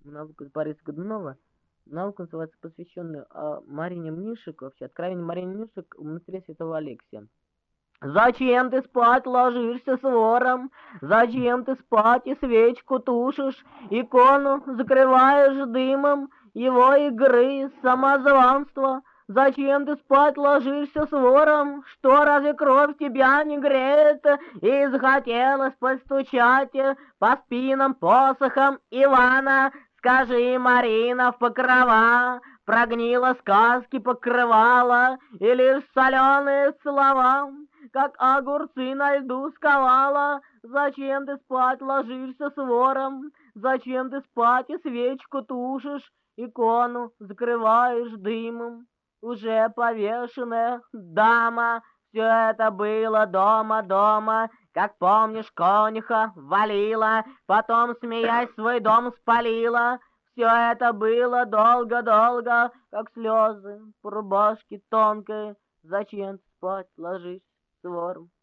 наука Бориса Годунова. Наука называется, посвященная Марине Мнишек, вообще, откровение Марины Мнишек в монастыре Святого Алексия. Зачем ты спать ложишься с вором? Зачем ты спать и свечку тушишь, икону закрываешь дымом его игры, самозванства? Зачем ты спать ложишься с вором? Что, разве кровь тебя не греет? И захотелось постучать по спинам посохом Ивана. Скажи, Марина, в покрова прогнила сказки покрывала, и лишь соленые слова, как огурцы на льду сковала. Зачем ты спать ложишься с вором? Зачем ты спать и свечку тушишь, икону закрываешь дымом? Уже повешенная дама, все это было дома, как помнишь, конюха валила, потом, смеясь, свой дом спалила. Все это было долго, как слезы по рубашке тонкой. Зачем ты спать ложишься с вором?